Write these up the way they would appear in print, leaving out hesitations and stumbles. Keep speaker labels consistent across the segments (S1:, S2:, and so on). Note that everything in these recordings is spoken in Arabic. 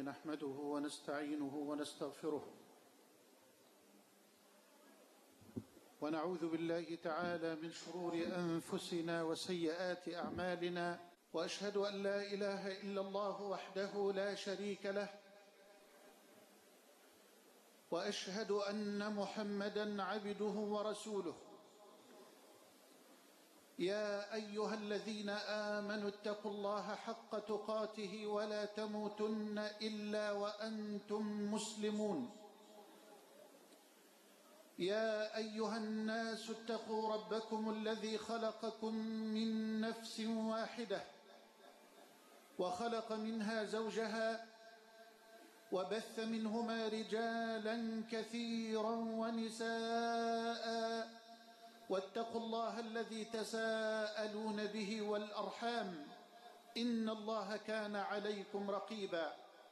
S1: نحمده ونستعينه ونستغفره ونعوذ بالله تعالى من شرور أنفسنا وسيئات أعمالنا، وأشهد أن لا إله إلا الله وحده لا شريك له، وأشهد أن محمدًا عبده ورسوله. يا أيها الذين آمنوا اتقوا الله حق تقاته ولا تموتن إلا وأنتم مسلمون. يا أيها الناس اتقوا ربكم الذي خلقكم من نفس واحدة وخلق منها زوجها وبث منهما رجالا كثيرا ونساء، واتقوا الله الذي تساءلون به والأرحام إن الله كان عليكم رقيبا.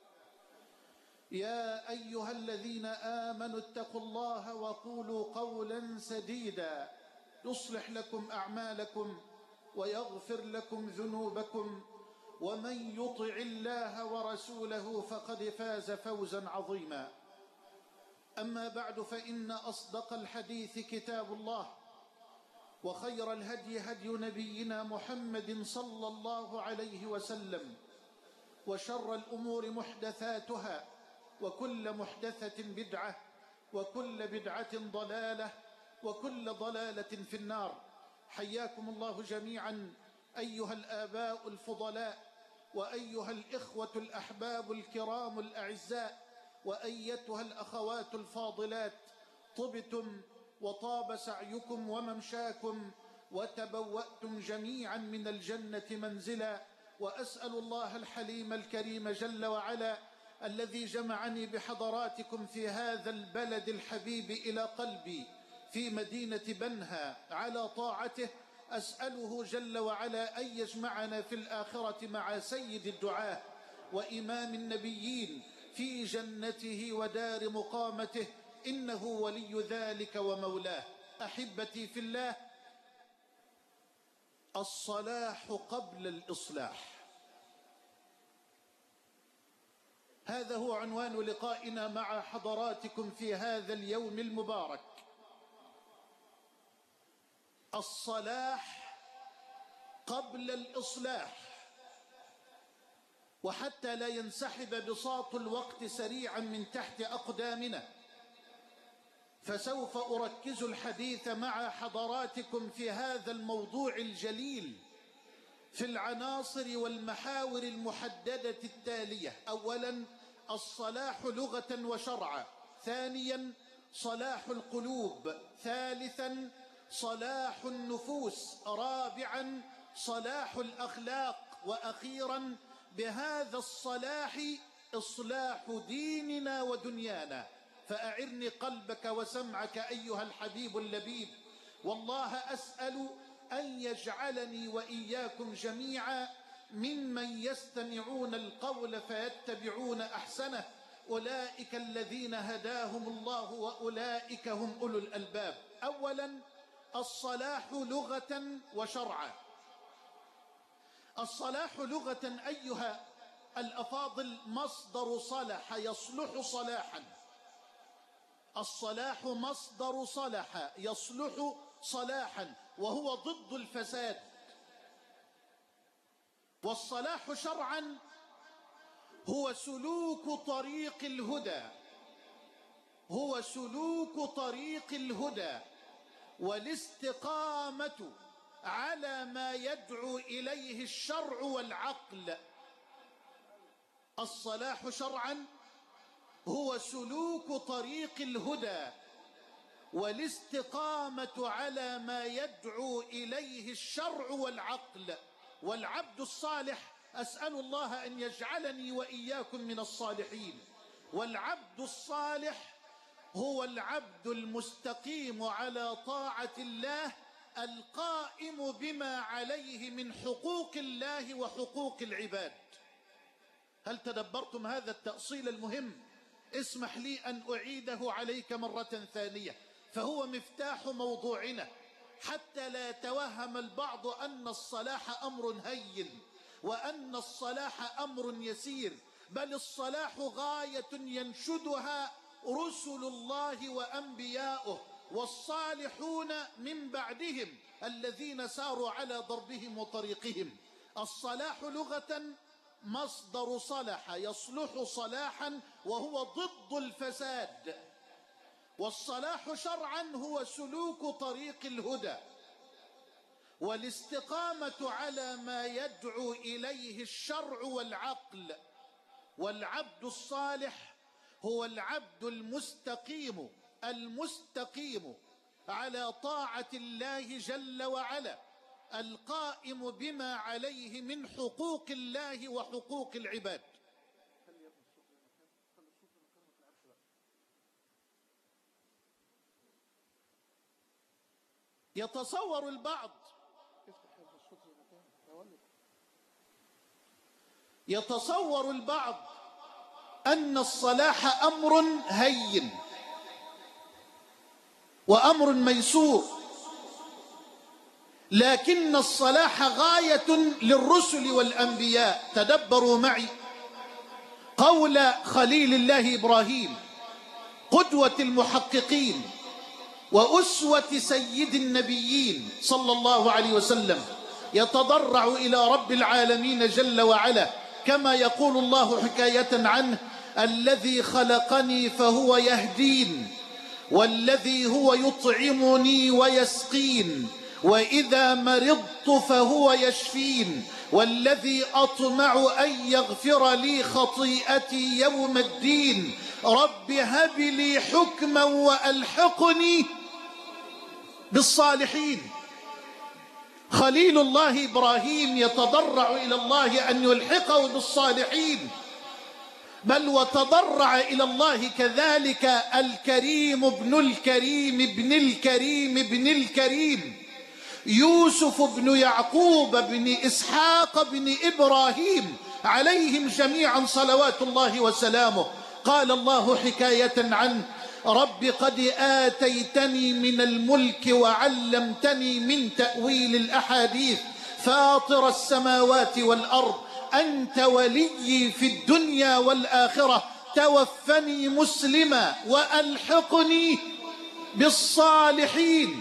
S1: يا أيها الذين آمنوا اتقوا الله وقولوا قولا سديدا يصلح لكم أعمالكم ويغفر لكم ذنوبكم، ومن يطع الله ورسوله فقد فاز فوزا عظيما. أما بعد، فإن أصدق الحديث كتاب الله، وخير الهدي هدي نبينا محمد صلى الله عليه وسلم، وشر الأمور محدثاتها، وكل محدثة بدعة، وكل بدعة ضلالة، وكل ضلالة في النار. حياكم الله جميعا أيها الآباء الفضلاء، وأيها الإخوة الأحباب الكرام الأعزاء، وأيتها الأخوات الفاضلات. طبتم وطاب سعيكم وممشاكم، وتبوأتم جميعا من الجنة منزلا. وأسأل الله الحليم الكريم جل وعلا الذي جمعني بحضراتكم في هذا البلد الحبيب إلى قلبي في مدينة بنها على طاعته، أسأله جل وعلا أن يجمعنا في الآخرة مع سيد الدعاة وإمام النبيين في جنته ودار مقامته، إنه ولي ذلك ومولاه. أحبتي في الله، الصلاح قبل الإصلاح، هذا هو عنوان لقائنا مع حضراتكم في هذا اليوم المبارك. الصلاح قبل الإصلاح. وحتى لا ينسحب بساط الوقت سريعا من تحت أقدامنا، فسوف أركز الحديث مع حضراتكم في هذا الموضوع الجليل في العناصر والمحاور المحددة التالية: أولا، الصلاح لغة وشرعا. ثانيا، صلاح القلوب. ثالثا، صلاح النفوس. رابعا، صلاح الأخلاق. وأخيرا، بهذا الصلاح إصلاح ديننا ودنيانا. فأعرني قلبك وسمعك أيها الحبيب اللبيب، والله أسأل أن يجعلني وإياكم جميعا ممن يستمعون القول فيتبعون أحسنه، أولئك الذين هداهم الله وأولئك هم أولو الألباب. أولا، الصلاح لغة وشرعا. الصلاح لغة أيها الأفاضل مصدر صلح يصلح صلاحا. الصلاح مصدر صلح يصلح صلاحا، وهو ضد الفساد. والصلاح شرعا هو سلوك طريق الهدى، هو سلوك طريق الهدى والاستقامة على ما يدعو إليه الشرع والعقل. الصلاح شرعا هو سلوك طريق الهدى والاستقامة على ما يدعو إليه الشرع والعقل. والعبد الصالح، أسأل الله أن يجعلني وإياكم من الصالحين. والعبد الصالح هو العبد المستقيم على طاعة الله، القائم بما عليه من حقوق الله وحقوق العباد. هل تدبرتم هذا التأصيل المهم؟ اسمح لي أن أعيده عليك مرة ثانية، فهو مفتاح موضوعنا، حتى لا يتوهم البعض أن الصلاح أمر هين وأن الصلاح أمر يسير بل الصلاح غاية ينشدها رسل الله وأنبياؤه والصالحون من بعدهم الذين ساروا على ضربهم وطريقهم. الصلاح لغة مصدر صلح يصلح صلاحا، وهو ضد الفساد. والصلاح شرعا هو سلوك طريق الهدى والاستقامة على ما يدعو إليه الشرع والعقل. والعبد الصالح هو العبد المستقيم على طاعة الله جل وعلا، القائم بما عليه من حقوق الله وحقوق العباد. يتصور البعض أن الصلاح أمر هين وأمر ميسور، لكن الصلاح غاية للرسل والأنبياء. تدبروا معي قول خليل الله إبراهيم قدوة المحققين وأسوة سيد النبيين صلى الله عليه وسلم، يتضرع إلى رب العالمين جل وعلا كما يقول الله حكاية عنه: الذي خلقني فهو يهدين، والذي هو يطعمني ويسقين، وإذا مرضت فهو يشفين، والذي أطمع أن يغفر لي خطيئتي يوم الدين، رب هب لي حكما وألحقني بالصالحين. خليل الله إبراهيم يتضرع إلى الله أن يلحقه بالصالحين، بل وتضرع إلى الله كذلك الكريم ابن الكريم ابن الكريم ابن الكريم يوسف بن يعقوب بن إسحاق بن إبراهيم عليهم جميعا صلوات الله وسلامه. قال الله حكاية عنه: رب قد آتيتني من الملك وعلمتني من تأويل الأحاديث، فاطر السماوات والأرض، أنت ولي في الدنيا والآخرة، توفني مسلما وألحقني بالصالحين.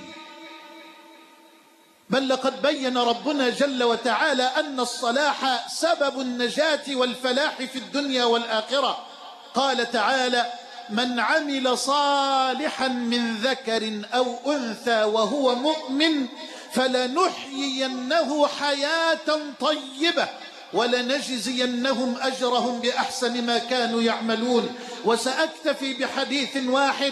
S1: بل لقد بين ربنا جل وتعالى أن الصلاح سبب النجاة والفلاح في الدنيا والآخرة. قال تعالى: من عمل صالحا من ذكر أو أنثى وهو مؤمن فلنحيينه حياة طيبة ولنجزينهم أجرهم بأحسن ما كانوا يعملون. وسأكتفي بحديث واحد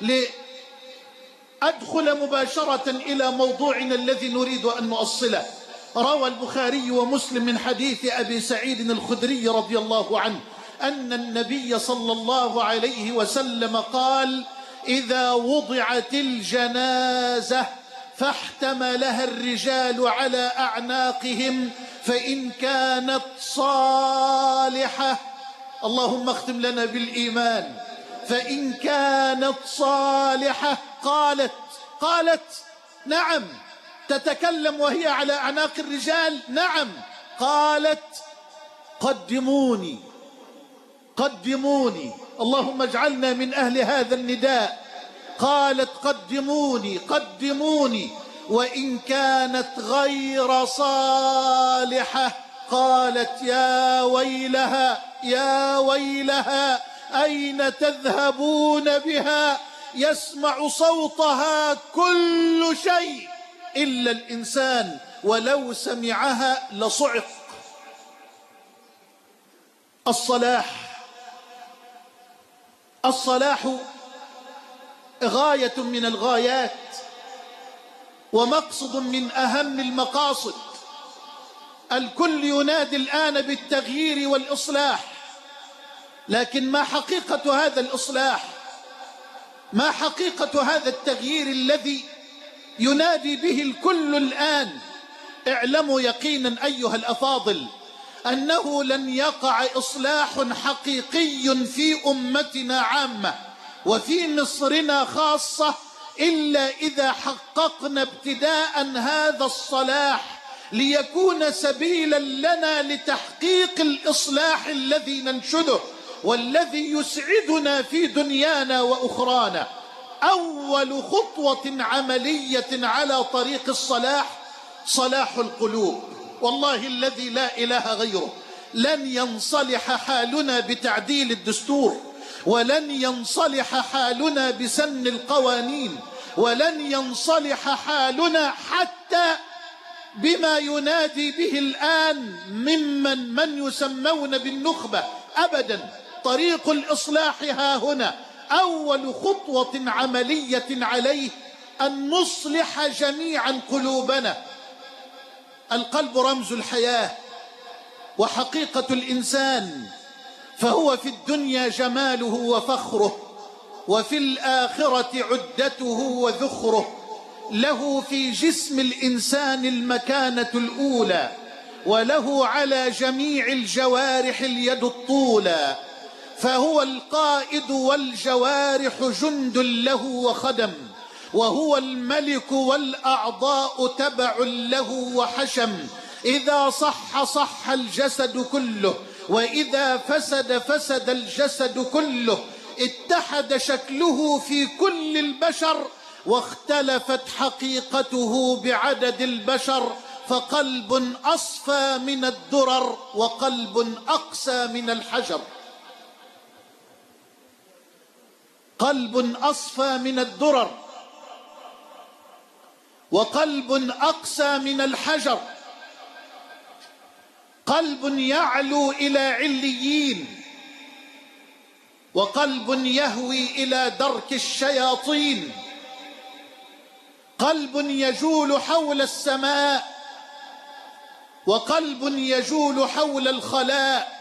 S1: لأدخل مباشرة إلى موضوعنا الذي نريد أن نؤصله. روى البخاري ومسلم من حديث أبي سعيد الخدري رضي الله عنه أن النبي صلى الله عليه وسلم قال: إذا وضعت الجنازة فاحتملها الرجال على أعناقهم فإن كانت صالحة، اللهم اختم لنا بالإيمان، فإن كانت صالحة قالت نعم. تتكلم وهي على أعناق الرجال؟ نعم. قالت: قدموني، اللهم اجعلنا من أهل هذا النداء. قالت: قدموني. وإن كانت غير صالحة قالت: يا ويلها أين تذهبون بها؟ يسمع صوتها كل شيء إلا الإنسان، ولو سمعها لصعق. الصلاح غاية من الغايات ومقصد من أهم المقاصد. الكل ينادي الآن بالتغيير والإصلاح، لكن ما حقيقة هذا الإصلاح؟ ما حقيقة هذا التغيير الذي ينادي به الكل الآن؟ اعلموا يقينا أيها الأفاضل أنه لن يقع إصلاح حقيقي في أمتنا عامة وفي مصرنا خاصة إلا إذا حققنا ابتداء هذا الصلاح ليكون سبيلا لنا لتحقيق الإصلاح الذي ننشده والذي يسعدنا في دنيانا وأخرانا. أول خطوة عملية على طريق الصلاح صلاح القلوب. والله الذي لا إله غيره لن ينصلح حالنا بتعديل الدستور، ولن ينصلح حالنا بسن القوانين، ولن ينصلح حالنا حتى بما ينادي به الآن من يسمون بالنخبة أبدا. طريق الإصلاح ها هنا. أول خطوة عملية عليه أن نصلح جميعا قلوبنا. القلب رمز الحياة وحقيقة الإنسان، فهو في الدنيا جماله وفخره، وفي الآخرة عدته وذخره. له في جسم الإنسان المكانة الأولى، وله على جميع الجوارح اليد الطولى، فهو القائد والجوارح جند له وخدم، وهو الملك والأعضاء تبع له وحشم. إذا صح صح الجسد كله، وإذا فسد فسد الجسد كله. اتحد شكله في كل البشر، واختلفت حقيقته بعدد البشر. فقلب أصفى من الدرر، وقلب أقسى من الحجر. قلب أصفى من الدرر، وقلب أقسى من الحجر. قلب يعلو إلى عليين، وقلب يهوي إلى درك الشياطين. قلب يجول حول السماء، وقلب يجول حول الخلاء.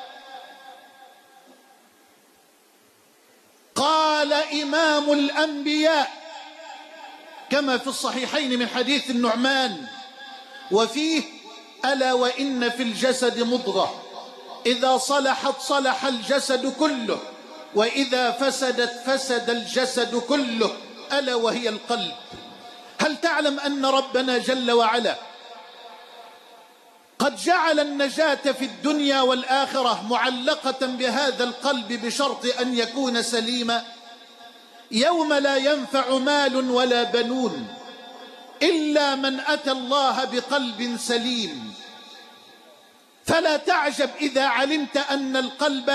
S1: قال إمام الأنبياء كما في الصحيحين من حديث النعمان وفيه: ألا وإن في الجسد مضغة إذا صلحت صلح الجسد كله، وإذا فسدت فسد الجسد كله، ألا وهي القلب. هل تعلم أن ربنا جل وعلا قد جعل النجاة في الدنيا والآخرة معلقة بهذا القلب بشرط أن يكون سليما؟ يوم لا ينفع مال ولا بنون إلا من أتى الله بقلب سليم. فلا تعجب إذا علمت أن القلب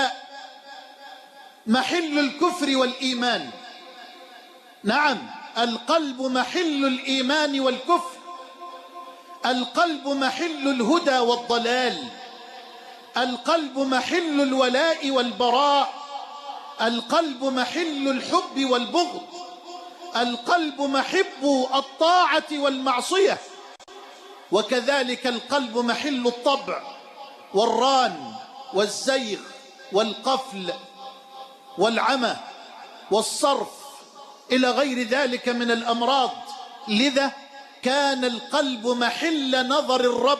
S1: محل الكفر والإيمان. نعم، القلب محل الإيمان والكفر. القلب محل الهدى والضلال. القلب محل الولاء والبراء. القلب محل الحب والبغض. القلب محب الطاعة والمعصية. وكذلك القلب محل الطبع والران والزيغ والقفل والعمى والصرف إلى غير ذلك من الأمراض. لذا كان القلب محل نظر الرب.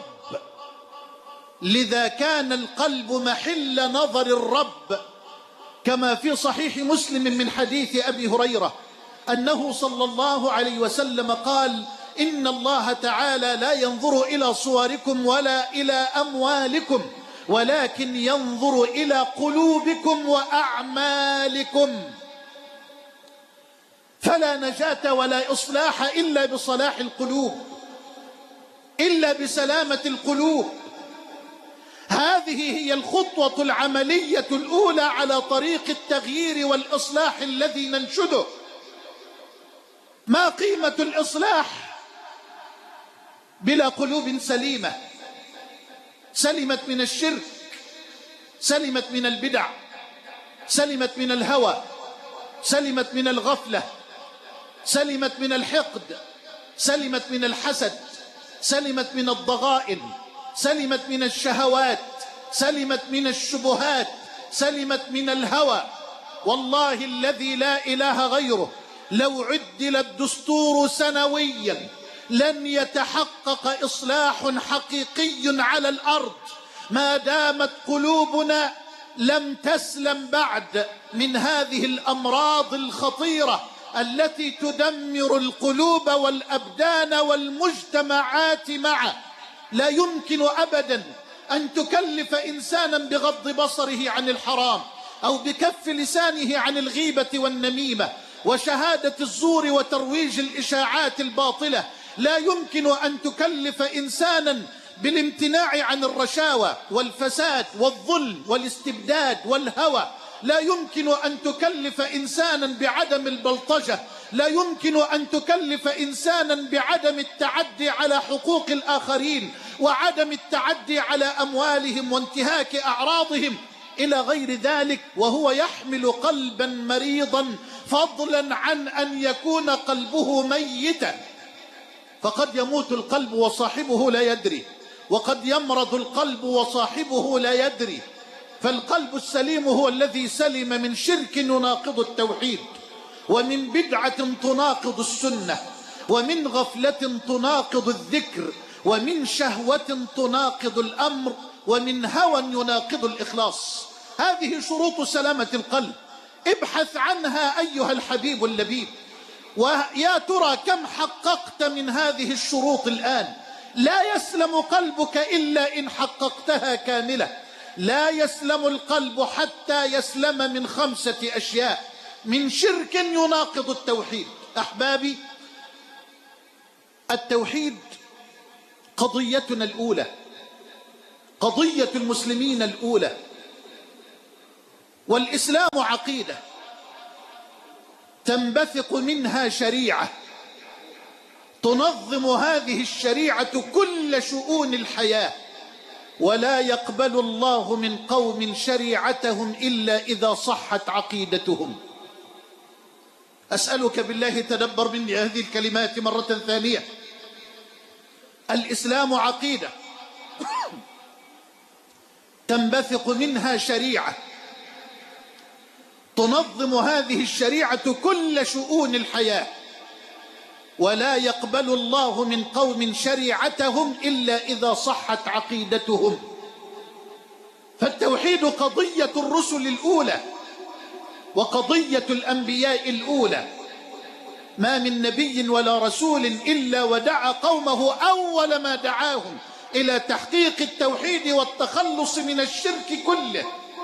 S1: لذا كان القلب محل نظر الرب، كما في صحيح مسلم من حديث أبي هريرة أنه صلى الله عليه وسلم قال: إن الله تعالى لا ينظر إلى صوركم ولا إلى أموالكم، ولكن ينظر إلى قلوبكم وأعمالكم. فلا نجاة ولا إصلاح إلا بصلاح القلوب، إلا بسلامة القلوب. هذه هي الخطوة العملية الأولى على طريق التغيير والإصلاح الذي ننشده. ما قيمة الإصلاح بلا قلوب سليمة؟ سلمت من الشرك، سلمت من البدع، سلمت من الهوى، سلمت من الغفلة، سلمت من الحقد، سلمت من الحسد، سلمت من الضغائن، سلمت من الشهوات، سلمت من الشبهات، سلمت من الهوى. والله الذي لا إله غيره لو عدل الدستور سنويا لن يتحقق إصلاح حقيقي على الأرض ما دامت قلوبنا لم تسلم بعد من هذه الأمراض الخطيرة التي تدمر القلوب والأبدان والمجتمعات معا. لا يمكن أبدا أن تكلف إنسانا بغض بصره عن الحرام أو بكف لسانه عن الغيبة والنميمة وشهادة الزور وترويج الإشاعات الباطلة. لا يمكن أن تكلف إنسانا بالامتناع عن الرشاوى والفساد والظلم والاستبداد والهوى. لا يمكن أن تكلف إنسانا بعدم البلطجة. لا يمكن أن تكلف إنسانا بعدم التعدي على حقوق الآخرين وعدم التعدي على أموالهم وانتهاك أعراضهم إلى غير ذلك وهو يحمل قلبا مريضا، فضلا عن أن يكون قلبه ميتا. فقد يموت القلب وصاحبه لا يدري، وقد يمرض القلب وصاحبه لا يدري. فالقلب السليم هو الذي سلم من شرك يناقض التوحيد، ومن بدعة تناقض السنة، ومن غفلة تناقض الذكر، ومن شهوة تناقض الأمر، ومن هوى يناقض الإخلاص. هذه شروط سلامة القلب، ابحث عنها أيها الحبيب اللبيب. ويا ترى كم حققت من هذه الشروط الآن؟ لا يسلم قلبك إلا إن حققتها كاملة. لا يسلم القلب حتى يسلم من 5 أشياء: من شرك يناقض التوحيد. أحبابي، التوحيد قضيتنا الأولى، قضية المسلمين الأولى. والإسلام عقيدة تنبثق منها شريعة تنظم هذه الشريعة كل شؤون الحياة، ولا يقبل الله من قوم شريعتهم إلا إذا صحت عقيدتهم. أسألك بالله تدبر مني هذه الكلمات مرة ثانية. الإسلام عقيدة تنبثق منها شريعة تنظم هذه الشريعة كل شؤون الحياة، ولا يقبل الله من قوم شريعتهم إلا إذا صحت عقيدتهم. فالتوحيد قضية الرسل الأولى وقضية الأنبياء الأولى. ما من نبي ولا رسول إلا ودعا قومه أول ما دعاهم إلى تحقيق التوحيد والتخلص من الشرك كله.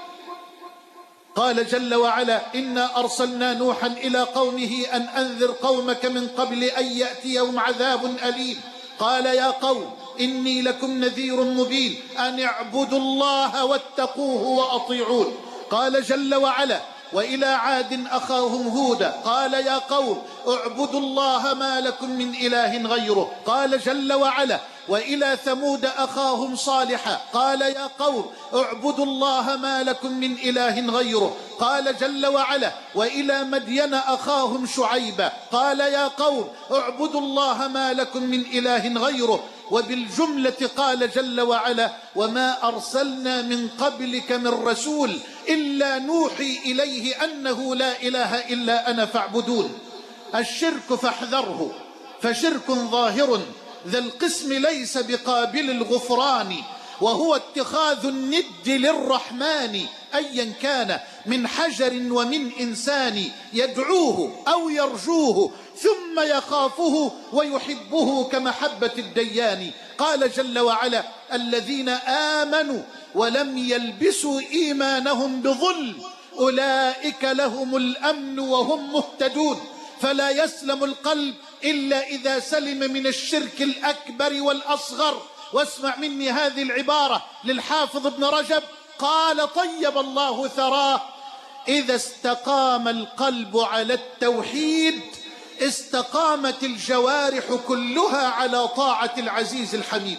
S1: قال جل وعلا: إنا أرسلنا نوحا إلى قومه أن أنذر قومك من قبل أن يأتيهم عذاب أليم. قال: يا قوم إني لكم نذير مبين أن اعبدوا الله واتقوه وأطيعون. قال جل وعلا: وإلى عاد أخاهم هودا قال: يا قوم اعبدوا الله ما لكم من إله غيره. قال جل وعلا: وإلى ثمود أخاهم صالحا قال: يا قوم اعبدوا الله ما لكم من إله غيره. قال جل وعلا: وإلى مدين أخاهم شعيبا قال: يا قوم اعبدوا الله ما لكم من إله غيره. وبالجملة قال جل وعلا: وما أرسلنا من قبلك من رسول إلا نوحي إليه أنه لا إله إلا أنا فاعبدون. الشرك فاحذره، فشرك ظاهر ذا القسم ليس بقابل الغفران، وهو اتخاذ الند للرحمن أيا كان من حجر ومن إنسان، يدعوه أو يرجوه ثم يخافه ويحبه كمحبة الديان. قال جل وعلا: الذين آمنوا ولم يلبسوا إيمانهم بظلم أولئك لهم الأمن وهم مهتدون. فلا يسلم القلب إلا إذا سلم من الشرك الأكبر والأصغر. واسمع مني هذه العبارة للحافظ ابن رجب، قال: طيب الله ثراه: إذا استقام القلب على التوحيد استقامت الجوارح كلها على طاعة العزيز الحميد.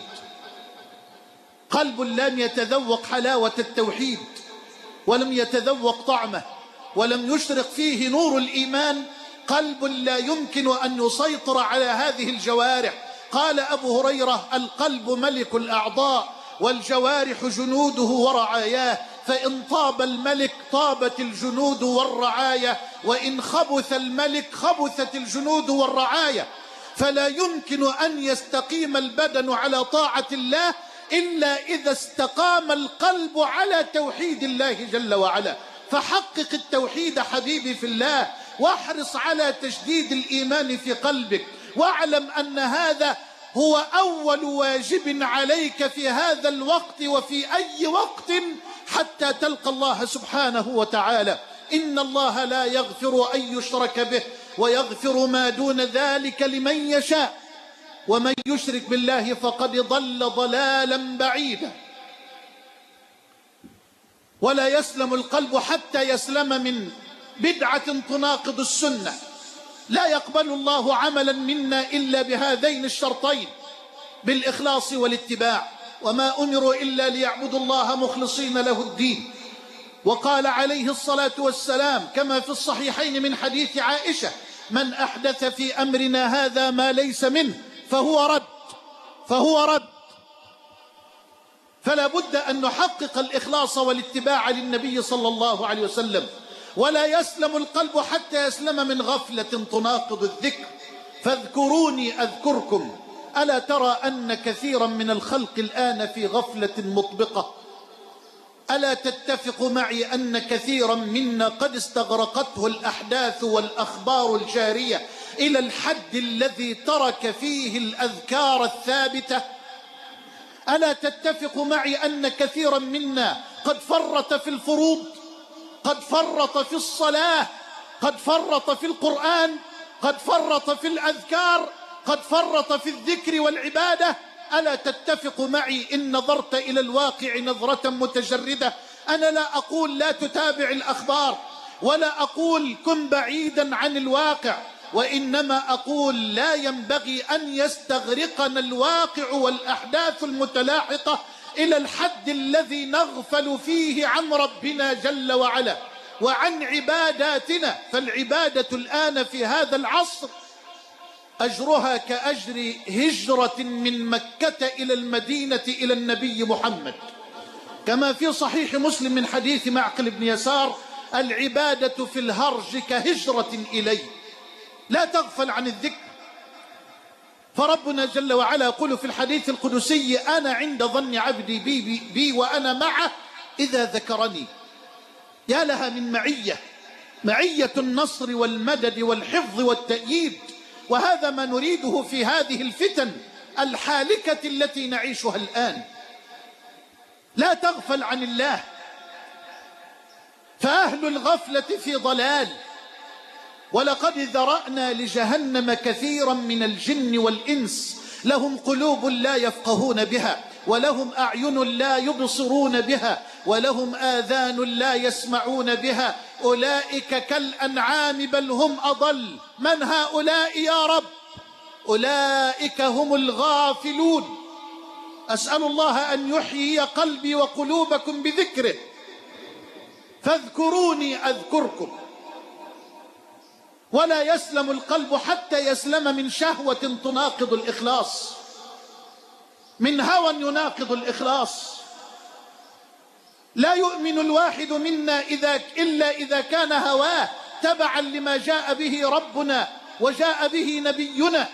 S1: قلب لم يتذوق حلاوة التوحيد ولم يتذوق طعمه ولم يشرق فيه نور الإيمان، قلب لا يمكن أن يسيطر على هذه الجوارح. قال أبو هريرة: القلب ملك الأعضاء والجوارح جنوده ورعاياه، فإن طاب الملك طابت الجنود والرعاية، وإن خبث الملك خبثت الجنود والرعاية. فلا يمكن أن يستقيم البدن على طاعة الله إلا إذا استقام القلب على توحيد الله جل وعلا. فحقق التوحيد حبيبي في الله، واحرص على تجديد الإيمان في قلبك، واعلم أن هذا هو أول واجب عليك في هذا الوقت وفي أي وقت حتى تلقى الله سبحانه وتعالى. إن الله لا يغفر أن يشرك به ويغفر ما دون ذلك لمن يشاء، ومن يشرك بالله فقد ضل ضلالا بعيدا. ولا يسلم القلب حتى يسلم من بدعة تناقض السنة. لا يقبل الله عملا منا إلا بهذين الشرطين، بالإخلاص والاتباع. وما أمروا إلا ليعبدوا الله مخلصين له الدين. وقال عليه الصلاة والسلام كما في الصحيحين من حديث عائشة: من أحدث في أمرنا هذا ما ليس منه فهو رد. فلا بد أن نحقق الإخلاص والاتباع للنبي صلى الله عليه وسلم. ولا يسلم القلب حتى يسلم من غفلة تناقض الذكر. فاذكروني أذكركم. ألا ترى أن كثيرا من الخلق الآن في غفلة مطبقة؟ ألا تتفق معي أن كثيرا منا قد استغرقته الأحداث والأخبار الجارية إلى الحد الذي ترك فيه الأذكار الثابتة؟ ألا تتفق معي أن كثيرا منا قد فرط في الفروض، قد فرط في الصلاة، قد فرط في القرآن، قد فرط في الأذكار، قد فرط في الذكر والعبادة؟ ألا تتفق معي إن نظرت إلى الواقع نظرة متجردة؟ أنا لا أقول لا تتابع الأخبار، ولا أقول كن بعيدا عن الواقع، وإنما أقول لا ينبغي أن يستغرقنا الواقع والأحداث المتلاحقة إلى الحد الذي نغفل فيه عن ربنا جل وعلا وعن عباداتنا. فالعبادة الآن في هذا العصر أجرها كأجر هجرة من مكة إلى المدينة إلى النبي محمد، كما في صحيح مسلم من حديث معقل بن يسار: العبادة في الهرج كهجرة إلي. لا تغفل عن الذكر، فربنا جل وعلا يقول في الحديث القدسي: أنا عند ظن عبدي بي وأنا معه إذا ذكرني. يا لها من معية النصر والمدد والحفظ والتأييد. وهذا ما نريده في هذه الفتن الحالكة التي نعيشها الآن. لا تغفل عن الله، فأهل الغفلة في ضلال. ولقد ذرأنا لجهنم كثيرا من الجن والإنس لهم قلوب لا يفقهون بها، ولهم أعين لا يبصرون بها، ولهم آذان لا يسمعون بها، أولئك كالأنعام بل هم أضل. من هؤلاء يا رب؟ أولئك هم الغافلون. أسأل الله أن يحيي قلبي وقلوبكم بذكره. فاذكروني أذكركم. ولا يسلم القلب حتى يسلم من شهوة تناقض الإخلاص، من هوى يناقض الإخلاص. لا يؤمن الواحد منا إلا إذا كان هواه تبعا لما جاء به ربنا وجاء به نبينا.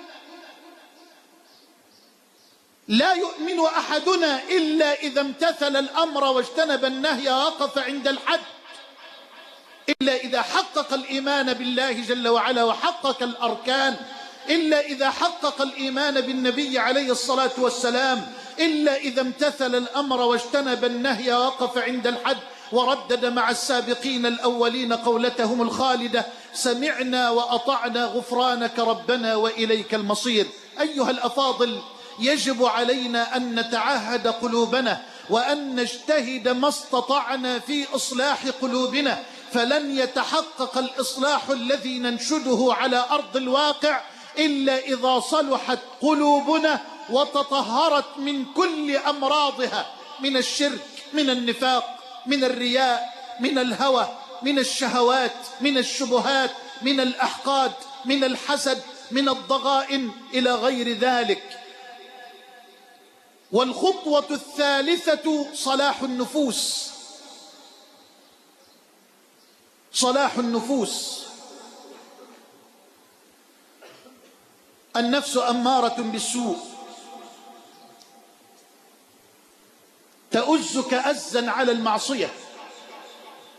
S1: لا يؤمن أحدنا إلا إذا امتثل الأمر واجتنب النهي ووقف عند الحد، إلا إذا حقق الإيمان بالله جل وعلا وحقق الأركان، إلا إذا حقق الإيمان بالنبي عليه الصلاة والسلام، إلا إذا امتثل الأمر واجتنب النهي ووقف عند الحد وردد مع السابقين الأولين قولتهم الخالدة: سمعنا وأطعنا غفرانك ربنا وإليك المصير. أيها الأفاضل، يجب علينا أن نتعهد قلوبنا وأن نجتهد ما استطعنا في إصلاح قلوبنا، فلن يتحقق الإصلاح الذي ننشده على أرض الواقع إلا إذا صلحت قلوبنا وتطهرت من كل أمراضها، من الشرك، من النفاق، من الرياء، من الهوى، من الشهوات، من الشبهات، من الأحقاد، من الحسد، من الضغائن إلى غير ذلك. والخطوة الثالثة صلاح النفوس. صلاح النفوس. النفس أمارة بالسوء، تؤزك أزا على المعصية،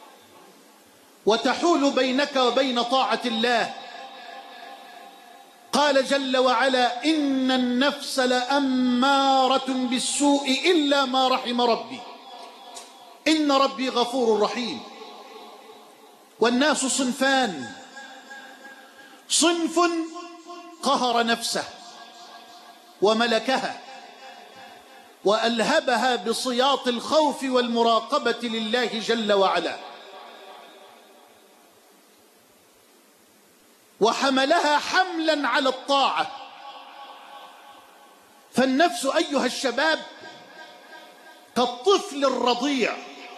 S1: وتحول بينك وبين طاعة الله. قال جل وعلا: إن النفس لأمارة بالسوء إلا ما رحم ربي إن ربي غفور رحيم. والناس صنفان: صنف قهر نفسه وملكها وألهبها بصياط الخوف والمراقبة لله جل وعلا، وحملها حملا على الطاعة. فالنفس أيها الشباب كالطفل الرضيع.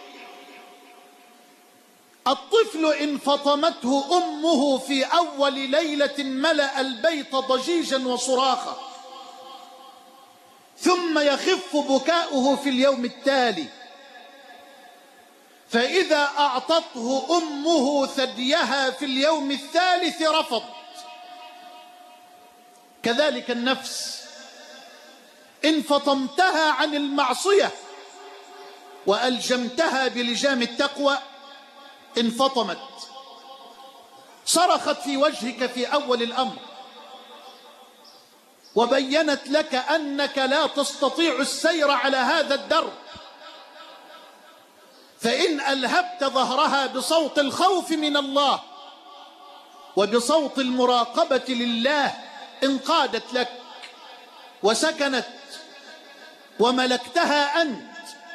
S1: الطفل إن فطمته أمه في أول ليلة ملأ البيت ضجيجا وصراخا، ثم يخف بكاؤه في اليوم التالي، فإذا أعطته أمه ثديها في اليوم الثالث رفض. كذلك النفس إن فطمتها عن المعصية وألجمتها بلجام التقوى انفطمت، صرخت في وجهك في أول الأمر، وبينت لك أنك لا تستطيع السير على هذا الدرب. فإن ألهبت ظهرها بصوت الخوف من الله وبصوت المراقبة لله انقادت لك وسكنت، وملكتها أنت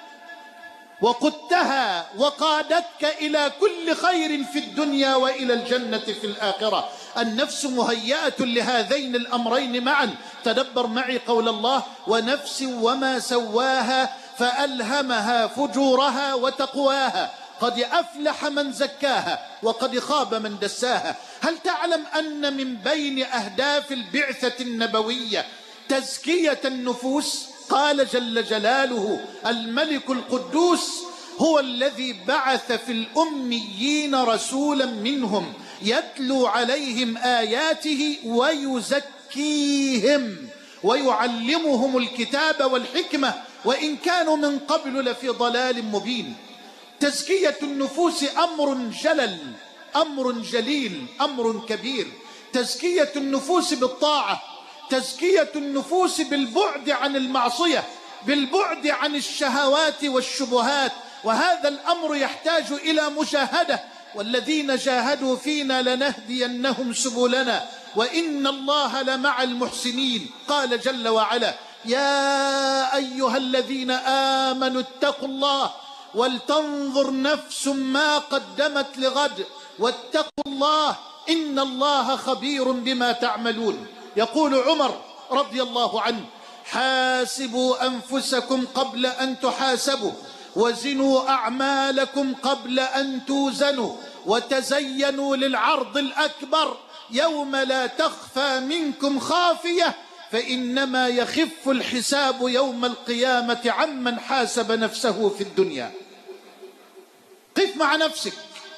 S1: وقدتها وقادتك إلى كل خير في الدنيا وإلى الجنة في الآخرة. النفس مهيئة لهذين الأمرين معا. تدبر معي قول الله: ونفس وما سواها فألهمها فجورها وتقواها قد أفلح من زكاها وقد خاب من دساها. هل تعلم أن من بين أهداف البعثة النبوية تزكية النفوس؟ قال جل جلاله: الملك القدوس هو الذي بعث في الأميين رسولا منهم يتلو عليهم آياته ويزكيهم ويعلمهم الكتاب والحكمة وإن كانوا من قبل لفي ضلال مبين. تزكية النفوس أمر جلل، أمر جليل، أمر كبير. تزكية النفوس بالطاعة، تزكية النفوس بالبعد عن المعصية، بالبعد عن الشهوات والشبهات. وهذا الأمر يحتاج إلى مجاهدة. والذين جاهدوا فينا لنهدينهم سبلنا وإن الله لمع المحسنين. قال جل وعلا: يا أيها الذين آمنوا اتقوا الله ولتنظر نفس ما قدمت لغد واتقوا الله إن الله خبير بما تعملون. يقول عمر رضي الله عنه: حاسبوا أنفسكم قبل أن تحاسبوا، وزنوا أعمالكم قبل أن توزنوا، وتزينوا للعرض الأكبر يوم لا تخفى منكم خافية، فإنما يخف الحساب يوم القيامة عمن حاسب نفسه في الدنيا. قف مع نفسك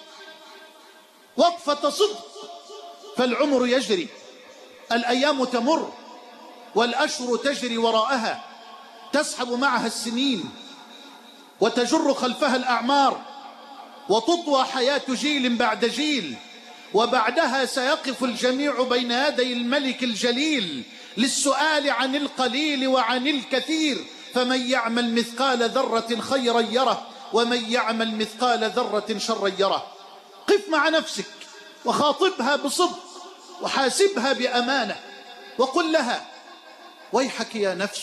S1: وقفة صدق، فالعمر يجري، الأيام تمر، والأشهر تجري وراءها، تسحب معها السنين وتجر خلفها الأعمار، وتطوى حياة جيل بعد جيل، وبعدها سيقف الجميع بين يدي الملك الجليل للسؤال عن القليل وعن الكثير. فمن يعمل مثقال ذرة خيرا يره ومن يعمل مثقال ذرة شرا يره. قف مع نفسك وخاطبها بصدق وحاسبها بأمانة وقل لها: ويحك يا نفس،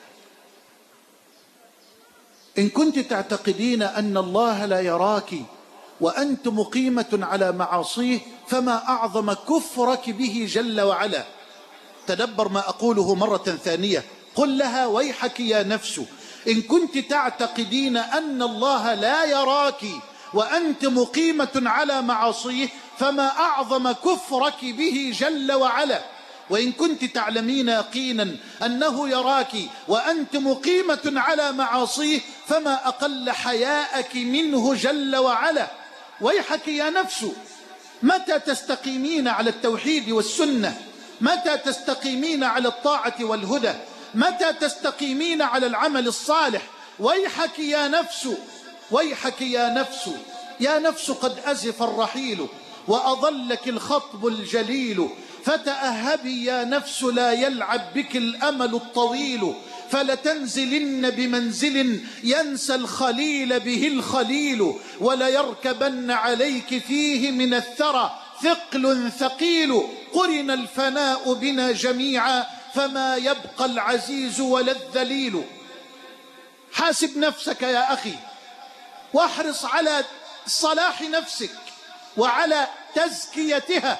S1: إن كنت تعتقدين أن الله لا يراك وأنت مقيمة على معاصيه فما أعظم كفرك به جل وعلا. تدبر ما أقوله مرة ثانية. قل لها: ويحك يا نفس، إن كنت تعتقدين أن الله لا يراك وأنت مقيمة على معاصيه فما أعظم كفرك به جل وعلا. وإن كنت تعلمين يقينا أنه يراك وأنت مقيمة على معاصيه فما أقل حياءك منه جل وعلا. ويحك يا نفس، متى تستقيمين على التوحيد والسنة؟ متى تستقيمين على الطاعة والهدى؟ متى تستقيمين على العمل الصالح؟ ويحك يا نفس، ويحك يا نفس، يا نفس قد أزف الرحيل وأضلك الخطب الجليل، فتأهبي يا نفس لا يلعب بك الأمل الطويل، فلتنزلن بمنزل ينسى الخليل به الخليل، وليركبن عليك فيه من الثرى ثقل ثقيل، قرن الفناء بنا جميعا فما يبقى العزيز ولا الذليل. حاسب نفسك يا أخي، واحرص على صلاح نفسك وعلى تزكيتها.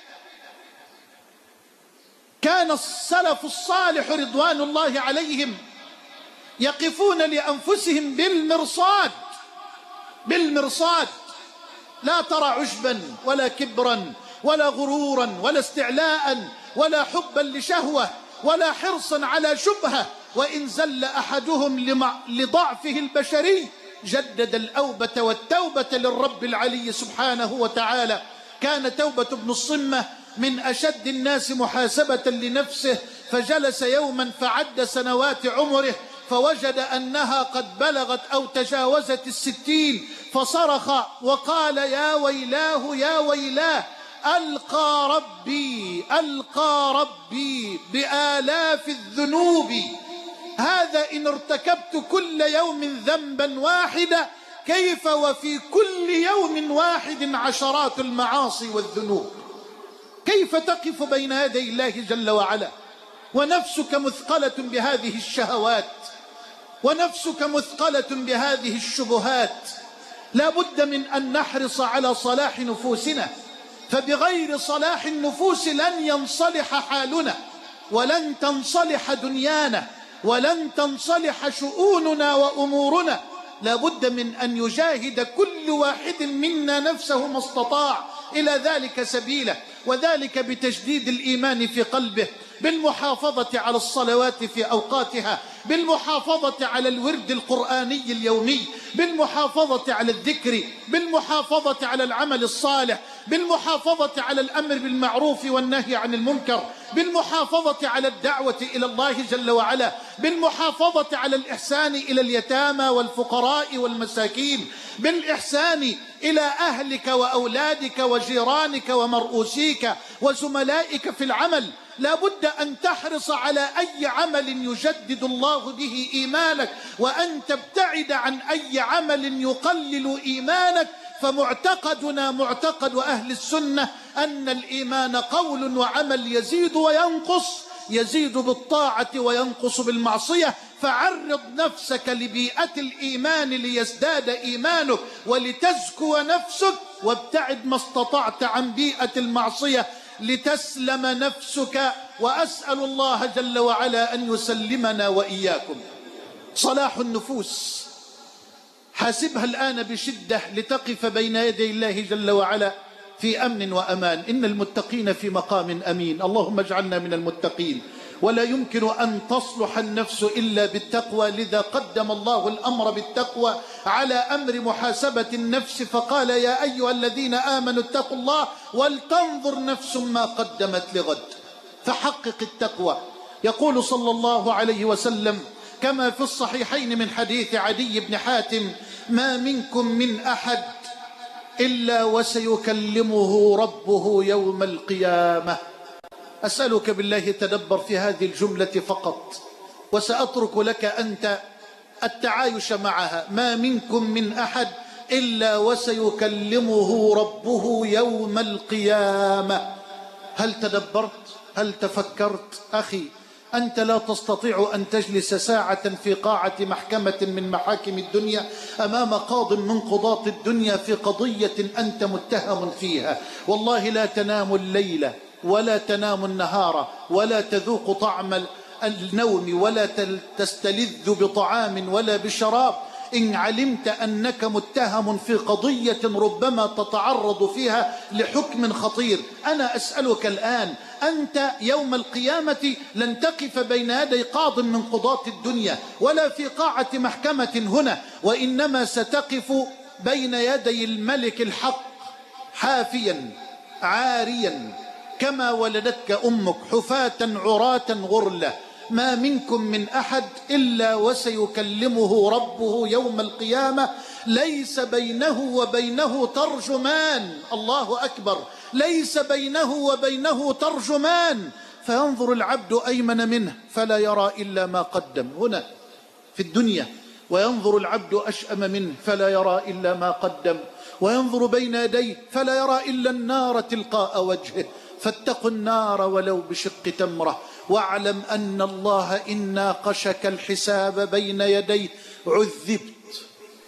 S1: كان السلف الصالح رضوان الله عليهم يقفون لأنفسهم بالمرصاد، لا ترى عجبا ولا كبرا ولا غرورا ولا استعلاء ولا حبا لشهوة ولا حرصا على شبهة. وإن زل أحدهم لضعفه البشري جدد الأوبة والتوبة للرب العلي سبحانه وتعالى. كان توبة بن الصمة من أشد الناس محاسبة لنفسه، فجلس يوما فعد سنوات عمره فوجد أنها قد بلغت أو تجاوزت 60، فصرخ وقال: يا ويلاه يا ويلاه، ألقى ربي بآلاف الذنوب، هذا إن ارتكبت كل يوم ذنبا واحدا، كيف وفي كل يوم واحد عشرات المعاصي والذنوب. كيف تقف بين يدي الله جل وعلا ونفسك مثقلة بهذه الشهوات ونفسك مثقلة بهذه الشبهات؟ لا بد من أن نحرص على صلاح نفوسنا، فبغير صلاح النفوس لن ينصلح حالنا ولن تنصلح دنيانا ولن تنصلح شؤوننا وأمورنا. لا بد من أن يجاهد كل واحد منا نفسه ما استطاع إلى ذلك سبيله، وذلك بتجديد الإيمان في قلبه، بالمحافظة على الصلوات في أوقاتها، بالمحافظة على الورد القرآني اليومي، بالمحافظة على الذكر، بالمحافظة على العمل الصالح، بالمحافظة على الأمر بالمعروف والنهي عن المنكر، بالمحافظة على الدعوة إلى الله جل وعلا، بالمحافظة على الإحسان إلى اليتامى والفقراء والمساكين، بالإحسان إلى أهلك وأولادك وجيرانك ومرؤوسيك وزملائك في العمل. لا بد أن تحرص على أي عمل يجدد الله به إيمانك، وأن تبتعد عن أي عمل يقلل إيمانك. فمعتقدنا معتقد أهل السنة أن الإيمان قول وعمل يزيد وينقص، يزيد بالطاعة وينقص بالمعصية. فعرض نفسك لبيئة الإيمان ليزداد إيمانك ولتزكو نفسك، وابتعد ما استطعت عن بيئة المعصية لتسلم نفسك. وأسأل الله جل وعلا أن يسلمنا وإياكم. صلاح النفوس حاسبها الآن بشدة لتقف بين يدي الله جل وعلا في أمن وأمان. إن المتقين في مقام أمين، اللهم اجعلنا من المتقين. ولا يمكن أن تصلح النفس إلا بالتقوى، لذا قدم الله الأمر بالتقوى على أمر محاسبة النفس، فقال: يا أيها الذين آمنوا اتقوا الله ولتنظر نفس ما قدمت لغد. فحقق التقوى. يقول صلى الله عليه وسلم كما في الصحيحين من حديث عدي بن حاتم: ما منكم من أحد إلا وسيكلمه ربه يوم القيامة. أسألك بالله تدبر في هذه الجملة فقط، وسأترك لك أنت التعايش معها. ما منكم من أحد إلا وسيكلمه ربه يوم القيامة. هل تدبرت؟ هل تفكرت؟ أخي، أنت لا تستطيع أن تجلس ساعة في قاعة محكمة من محاكم الدنيا أمام قاض من قضاة الدنيا في قضية أنت متهم فيها. والله لا تنام الليلة ولا تنام النهار ولا تذوق طعم النوم ولا تستلذ بطعام ولا بشراب إن علمت أنك متهم في قضية ربما تتعرض فيها لحكم خطير. أنا أسألك الآن، أنت يوم القيامة لن تقف بين يدي قاض من قضاة الدنيا ولا في قاعة محكمة هنا، وإنما ستقف بين يدي الملك الحق حافيا عاريا كما ولدتك أمك، حفاة عراة غرلة. ما منكم من أحد إلا وسيكلمه ربه يوم القيامة ليس بينه وبينه ترجمان. الله أكبر، ليس بينه وبينه ترجمان. فينظر العبد أيمن منه فلا يرى إلا ما قدم هنا في الدنيا، وينظر العبد أشأم منه فلا يرى إلا ما قدم، وينظر بين يديه فلا يرى إلا النار تلقاء وجهه. فاتقوا النار ولو بشق تمرة، واعلم أن الله إن ناقشك الحساب بين يديه عذبت.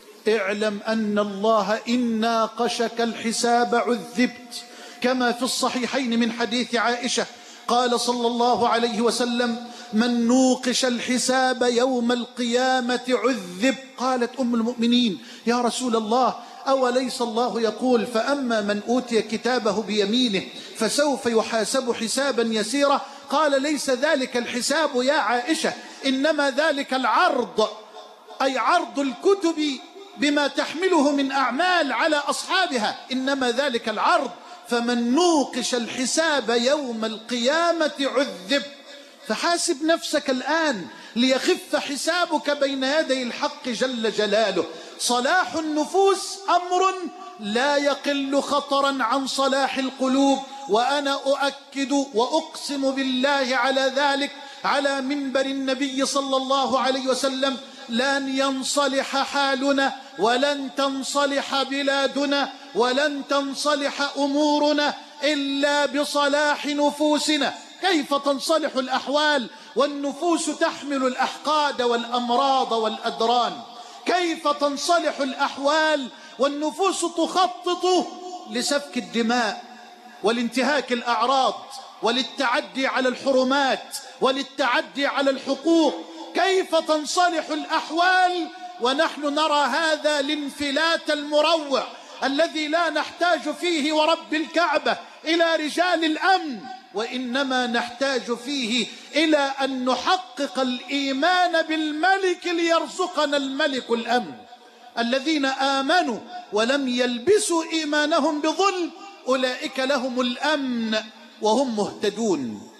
S1: اعلم أن الله إن ناقشك الحساب عذبت، كما في الصحيحين من حديث عائشة قال صلى الله عليه وسلم: من نوقش الحساب يوم القيامة عذب. قالت أم المؤمنين: يا رسول الله، أوليس الله يقول: فأما من أوتي كتابه بيمينه فسوف يحاسب حسابا يسيرا؟ قال: ليس ذلك الحساب يا عائشة، إنما ذلك العرض، أي عرض الكتب بما تحمله من أعمال على أصحابها، إنما ذلك العرض. فمن نوقش الحساب يوم القيامة عذب. فحاسب نفسك الآن ليخف حسابك بين يدي الحق جل جلاله. صلاح النفوس أمر لا يقل خطرا عن صلاح القلوب، وأنا أؤكد وأقسم بالله على ذلك على منبر النبي صلى الله عليه وسلم: لن ينصلح حالنا، ولن تنصلح بلادنا، ولن تنصلح أمورنا إلا بصلاح نفوسنا. كيف تنصلح الأحوال والنفوس تحمل الأحقاد والأمراض والأدران؟ كيف تنصلح الأحوال والنفوس تخطط لسفك الدماء والانتهاك الأعراض وللتعدي على الحرمات وللتعدي على الحقوق؟ كيف تنصلح الأحوال ونحن نرى هذا الانفلات المروع الذي لا نحتاج فيه ورب الكعبة إلى رجال الأمن، وإنما نحتاج فيه إلى أن نحقق الإيمان بالملك ليرزقنا الملك الأمن. الذين آمنوا ولم يلبسوا إيمانهم بظلم أولئك لهم الأمن وهم مهتدون.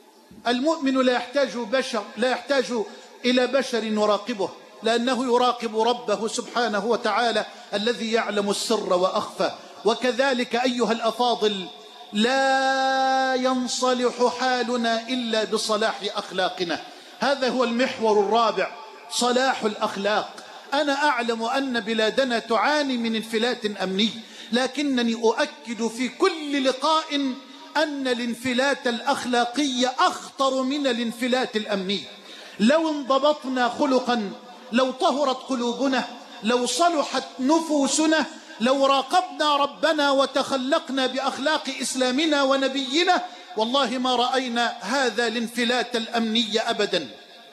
S1: المؤمن لا يحتاج إلى بشر يراقبه، لأنه يراقب ربه سبحانه وتعالى الذي يعلم السر وأخفى. وكذلك أيها الأفاضل، لا ينصلح حالنا إلا بصلاح أخلاقنا. هذا هو المحور الرابع، صلاح الأخلاق. أنا أعلم أن بلادنا تعاني من انفلات أمني، لكنني أؤكد في كل لقاء أن الانفلات الأخلاقي أخطر من الانفلات الأمني. لو انضبطنا خلقا، لو طهرت قلوبنا، لو صلحت نفوسنا، لو راقبنا ربنا وتخلقنا بأخلاق إسلامنا ونبينا، والله ما رأينا هذا الانفلات الأمني أبدا.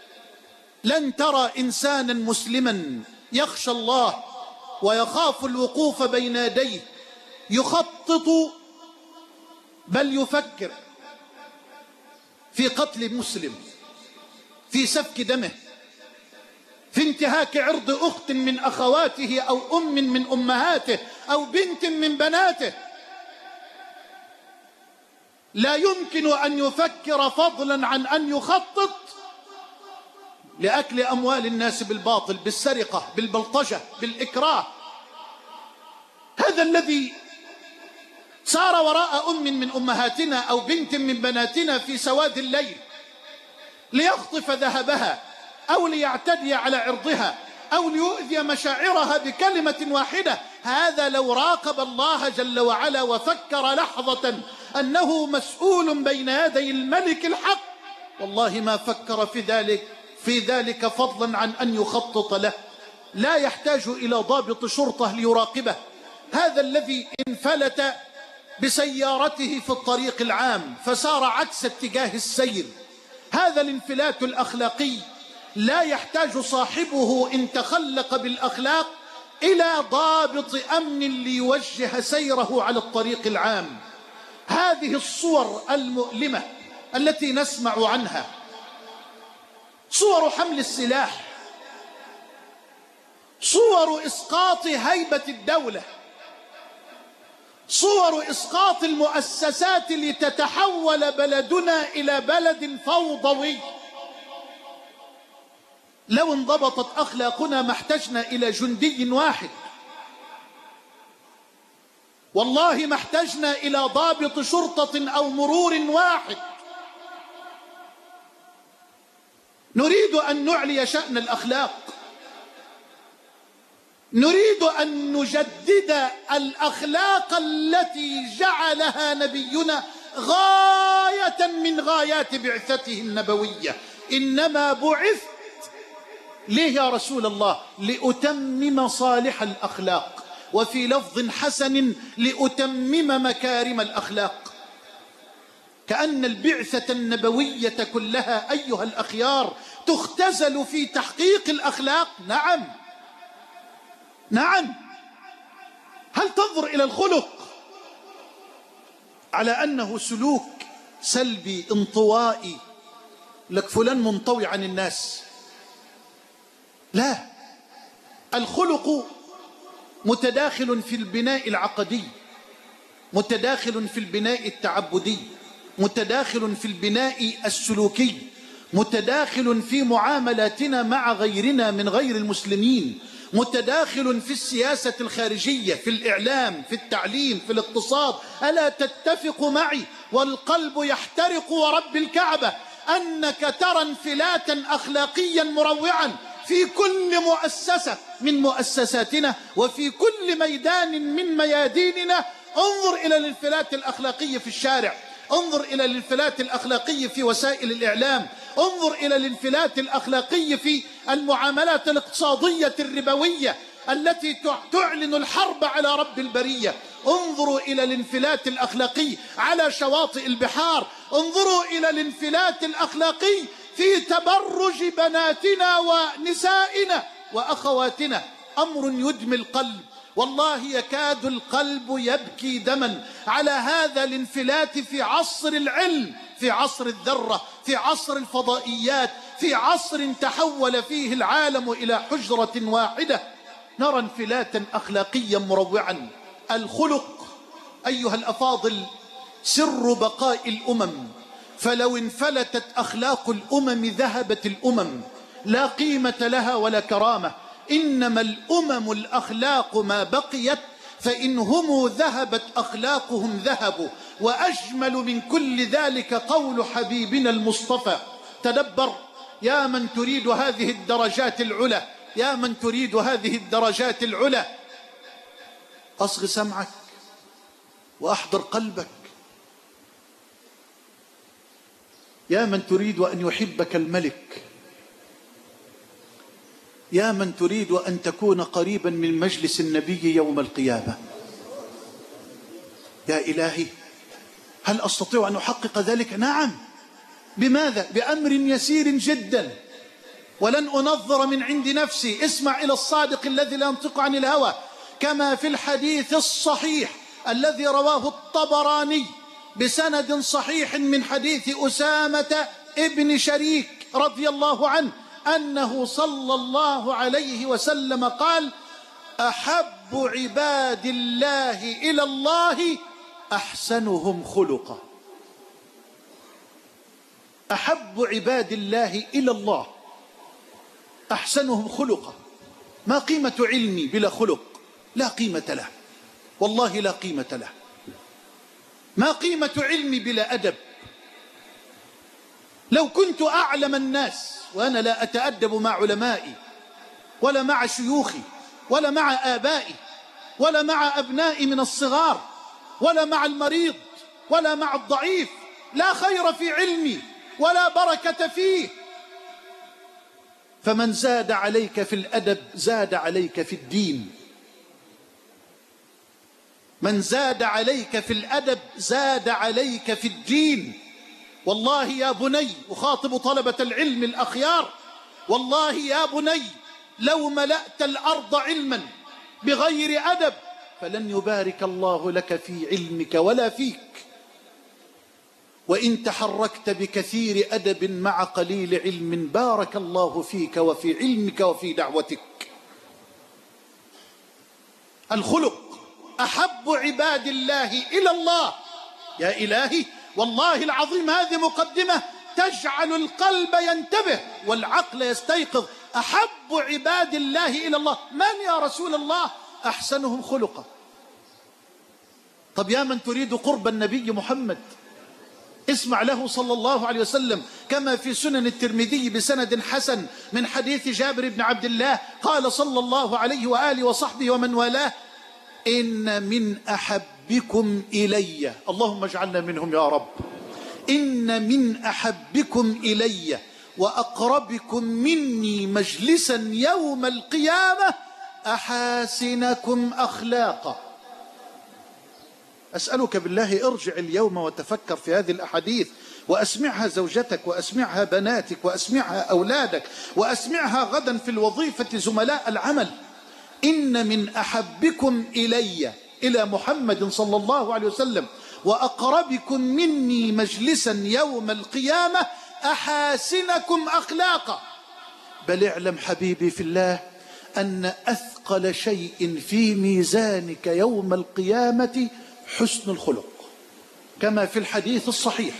S1: لن ترى إنسانا مسلما يخشى الله ويخاف الوقوف بين يديه يخطط بل يفكر في قتل مسلم، في سفك دمه، في انتهاك عرض أخت من أخواته أو أم من أمهاته أو بنت من بناته. لا يمكن أن يفكر فضلا عن أن يخطط لأكل أموال الناس بالباطل، بالسرقة، بالبلطجة، بالإكراه. هذا الذي سار وراء أم من أمهاتنا أو بنت من بناتنا في سواد الليل ليخطف ذهبها أو ليعتدي على عرضها أو ليؤذي مشاعرها بكلمة واحدة، هذا لو راقب الله جل وعلا وفكر لحظة أنه مسؤول بين يدي الملك الحق، والله ما فكر في ذلك فضلا عن أن يخطط له. لا يحتاج إلى ضابط شرطة ليراقبه. هذا الذي انفلت بسيارته في الطريق العام فسار عكس اتجاه السير، هذا الانفلات الأخلاقي لا يحتاج صاحبه إن تخلق بالأخلاق إلى ضابط أمن ليوجه سيره على الطريق العام. هذه الصور المؤلمة التي نسمع عنها، صور حمل السلاح، صور إسقاط هيبة الدولة، صور إسقاط المؤسسات لتتحول بلدنا إلى بلد فوضوي. لو انضبطت أخلاقنا ما احتجنا إلى جندي واحد والله ما احتجنا إلى ضابط شرطة أو مرور واحد. نريد أن نعلي شأن الأخلاق، نريد أن نجدد الأخلاق التي جعلها نبينا غاية من غايات بعثته النبوية. إنما بعثت ليه يا رسول الله؟ لأتمم صالح الأخلاق، وفي لفظ حسن لأتمم مكارم الأخلاق. كأن البعثة النبوية كلها أيها الأخيار تختزل في تحقيق الأخلاق. نعم نعم. هل تنظر إلى الخلق على أنه سلوك سلبي انطوائي، لك فلان منطوي عن الناس؟ لا، الخلق متداخل في البناء العقدي، متداخل في البناء التعبدي، متداخل في البناء السلوكي، متداخل في معاملاتنا مع غيرنا من غير المسلمين، متداخل في السياسة الخارجية، في الإعلام، في التعليم، في الاقتصاد. ألا تتفق معي والقلب يحترق ورب الكعبة أنك ترى انفلاتا أخلاقيا مروعا في كل مؤسسة من مؤسساتنا وفي كل ميدان من مياديننا؟ انظر إلى الانفلات الأخلاقي في الشارع، انظر إلى الانفلات الأخلاقي في وسائل الإعلام، انظر إلى الانفلات الأخلاقي في المعاملات الاقتصادية الربوية التي تعلن الحرب على رب البرية. انظروا إلى الانفلات الأخلاقي على شواطئ البحار، انظروا إلى الانفلات الأخلاقي في تبرج بناتنا ونسائنا وأخواتنا. أمر يدمي القلب، والله يكاد القلب يبكي دما على هذا الانفلات في عصر العلم، في عصر الذرة، في عصر الفضائيات، في عصر تحول فيه العالم إلى حجرة واحدة. نرى انفلاتا أخلاقيا مروعا. الخلق أيها الأفاضل سر بقاء الأمم، فلو انفلتت أخلاق الأمم ذهبت الأمم، لا قيمة لها ولا كرامة. إنما الأمم الأخلاق ما بقيت، فإن هم ذهبت أخلاقهم ذهبوا. وأجمل من كل ذلك قول حبيبنا المصطفى: تدبر يا من تريد هذه الدرجات العلى، يا من تريد هذه الدرجات العلى، أصغ سمعك وأحضر قلبك. يا من تريد أن يحبك الملك، يا من تريد أن تكون قريبا من مجلس النبي يوم القيامة، يا إلهي هل أستطيع أن أحقق ذلك؟ نعم. بماذا؟ بأمر يسير جدا، ولن أنظر من عند نفسي. اسمع إلى الصادق الذي لا ينطق عن الهوى، كما في الحديث الصحيح الذي رواه الطبراني بسند صحيح من حديث أسامة ابن شريك رضي الله عنه أنه صلى الله عليه وسلم قال: أحب عباد الله إلى الله أحسنهم خلقا. أحب عباد الله إلى الله أحسنهم خلقا. ما قيمة علمي بلا خلق؟ لا قيمة له، والله لا قيمة له. ما قيمة علمي بلا أدب؟ لو كنت أعلم الناس وأنا لا أتأدب مع علمائي ولا مع شيوخي ولا مع آبائي ولا مع أبنائي من الصغار ولا مع المريض ولا مع الضعيف، لا خير في علمي ولا بركة فيه. فمن زاد عليك في الأدب زاد عليك في الدين، من زاد عليك في الأدب زاد عليك في الدين. والله يا بني، أخاطب طلبة العلم الأخيار، والله يا بني لو ملأت الأرض علما بغير أدب فلن يبارك الله لك في علمك ولا فيك. وإن تحركت بكثير أدب مع قليل علم بارك الله فيك وفي علمك وفي دعوتك. الخلق أحب عباد الله إلى الله. يا إلهي والله العظيم هذه مقدمة تجعل القلب ينتبه والعقل يستيقظ. أحب عباد الله إلى الله من يا رسول الله؟ أحسنهم خلقا. طب يا من تريد قرب النبي محمد، اسمع له صلى الله عليه وسلم كما في سنن الترمذي بسند حسن من حديث جابر بن عبد الله قال صلى الله عليه وآله وصحبه ومن والاه: إن من أحبكم إلي، اللهم اجعلنا منهم يا رب، إن من أحبكم إلي وأقربكم مني مجلسا يوم القيامة أحاسنكم أخلاقا. أسألك بالله ارجع اليوم وتفكر في هذه الأحاديث، وأسمعها زوجتك، وأسمعها بناتك، وأسمعها أولادك، وأسمعها غدا في الوظيفة زملاء العمل. إن من أحبكم إلي، إلى محمد صلى الله عليه وسلم، وأقربكم مني مجلسا يوم القيامة أحاسنكم أخلاقا. بل اعلم حبيبي في الله أن أثقل شيء في ميزانك يوم القيامة حسن الخلق، كما في الحديث الصحيح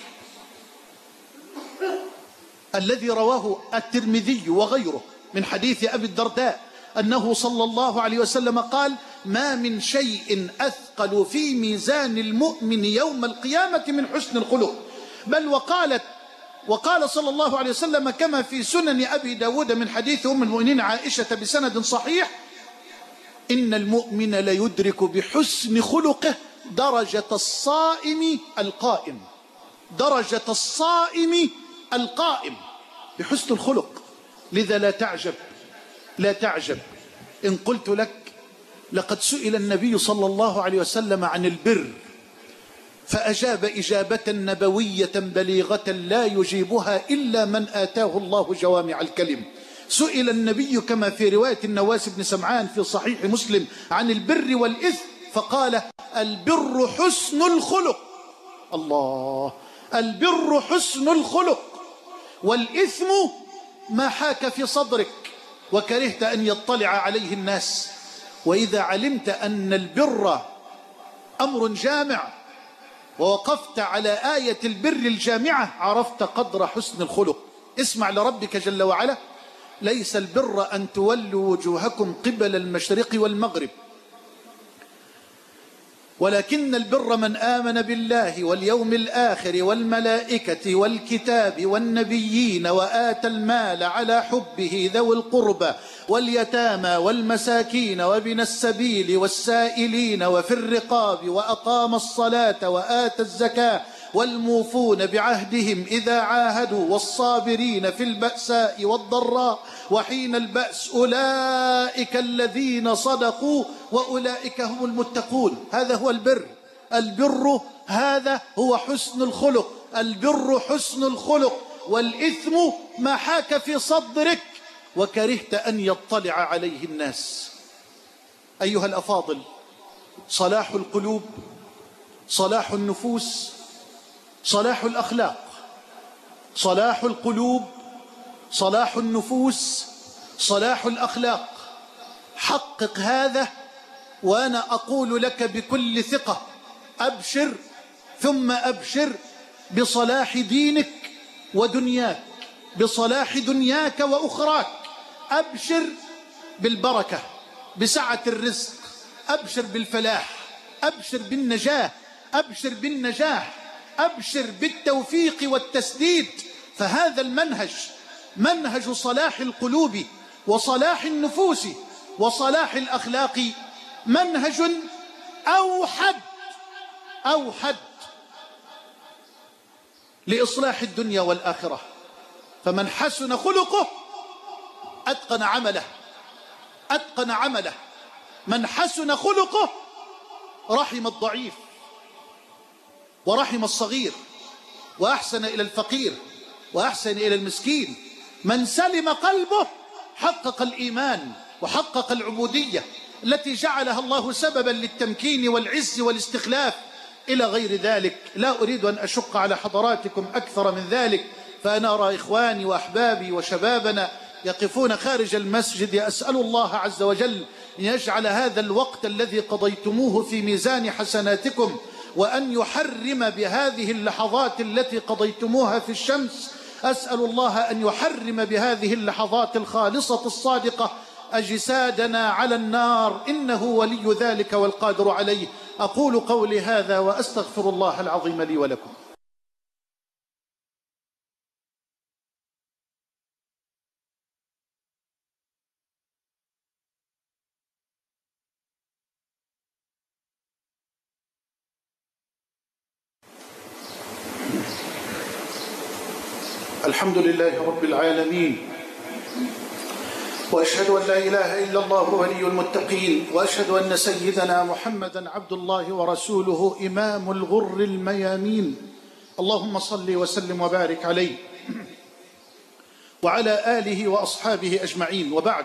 S1: الذي رواه الترمذي وغيره من حديث أبي الدرداء أنه صلى الله عليه وسلم قال: ما من شيء أثقل في ميزان المؤمن يوم القيامة من حسن الخلق. بل وقال صلى الله عليه وسلم كما في سنن أبي داود من حديث أم المؤمنين عائشة بسند صحيح: إن المؤمن ليدرك بحسن خلقه درجة الصائم القائم، درجة الصائم القائم بحسن الخلق. لذا لا تعجب إن قلت لك لقد سئل النبي صلى الله عليه وسلم عن البر فأجاب إجابة نبوية بليغة لا يجيبها إلا من آتاه الله جوامع الكلم. سئل النبي كما في رواية النواس بن سمعان في صحيح مسلم عن البر والإثم فقال: البر حسن الخلق. الله، البر حسن الخلق، والإثم ما حاك في صدرك وكرهت أن يطلع عليه الناس. وإذا علمت أن البر أمر جامع ووقفت على آية البر الجامعة عرفت قدر حسن الخلق. اسمع لربك جل وعلا: ليس البر أن تولوا وجوهكم قبل المشرق والمغرب ولكن البر من آمن بالله واليوم الآخر والملائكة والكتاب والنبيين وآتى المال على حبه ذوي القربى واليتامى والمساكين وابن السبيل والسائلين وفي الرقاب وأقام الصلاة وآتى الزكاة والموفون بعهدهم إذا عاهدوا والصابرين في البأساء والضراء وحين البأس أولئك الذين صدقوا وأولئك هم المتقون. هذا هو البر. البر هذا هو حسن الخلق. البر حسن الخلق، والإثم ما حاك في صدرك وكرهت أن يطلع عليه الناس. أيها الأفاضل، صلاح القلوب، صلاح النفوس، صلاح الأخلاق، صلاح القلوب، صلاح النفوس، صلاح الأخلاق. حقق هذا وأنا أقول لك بكل ثقة: أبشر ثم أبشر بصلاح دينك ودنياك، بصلاح دنياك وأخراك. أبشر بالبركة، بسعة الرزق، أبشر بالفلاح، أبشر بالنجاة، أبشر بالنجاح، أبشر بالتوفيق والتسديد. فهذا المنهج، منهج صلاح القلوب وصلاح النفوس وصلاح الأخلاق، منهج أوحد لإصلاح الدنيا والآخرة. فمن حسن خلقه أتقن عمله. من حسن خلقه رحم الضعيف ورحم الصغير وأحسن إلى الفقير وأحسن إلى المسكين. من سلم قلبه حقق الإيمان وحقق العبودية التي جعلها الله سببا للتمكين والعز والاستخلاف إلى غير ذلك. لا أريد أن أشق على حضراتكم أكثر من ذلك، فأنا أرى إخواني وأحبابي وشبابنا يقفون خارج المسجد. أسأل الله عز وجل أن يجعل هذا الوقت الذي قضيتموه في ميزان حسناتكم، وأن يحرم بهذه اللحظات التي قضيتموها في الشمس. أسأل الله أن يحرم بهذه اللحظات الخالصة الصادقة أجسادنا على النار، إنه ولي ذلك والقادر عليه. أقول قولي هذا وأستغفر الله العظيم لي ولكم. الحمد لله رب العالمين، وأشهد أن لا إله إلا الله ولي المتقين، وأشهد أن سيدنا محمدا عبد الله ورسوله إمام الغر الميامين. اللهم صل وسلم وبارك عليه وعلى آله وأصحابه أجمعين، وبعد،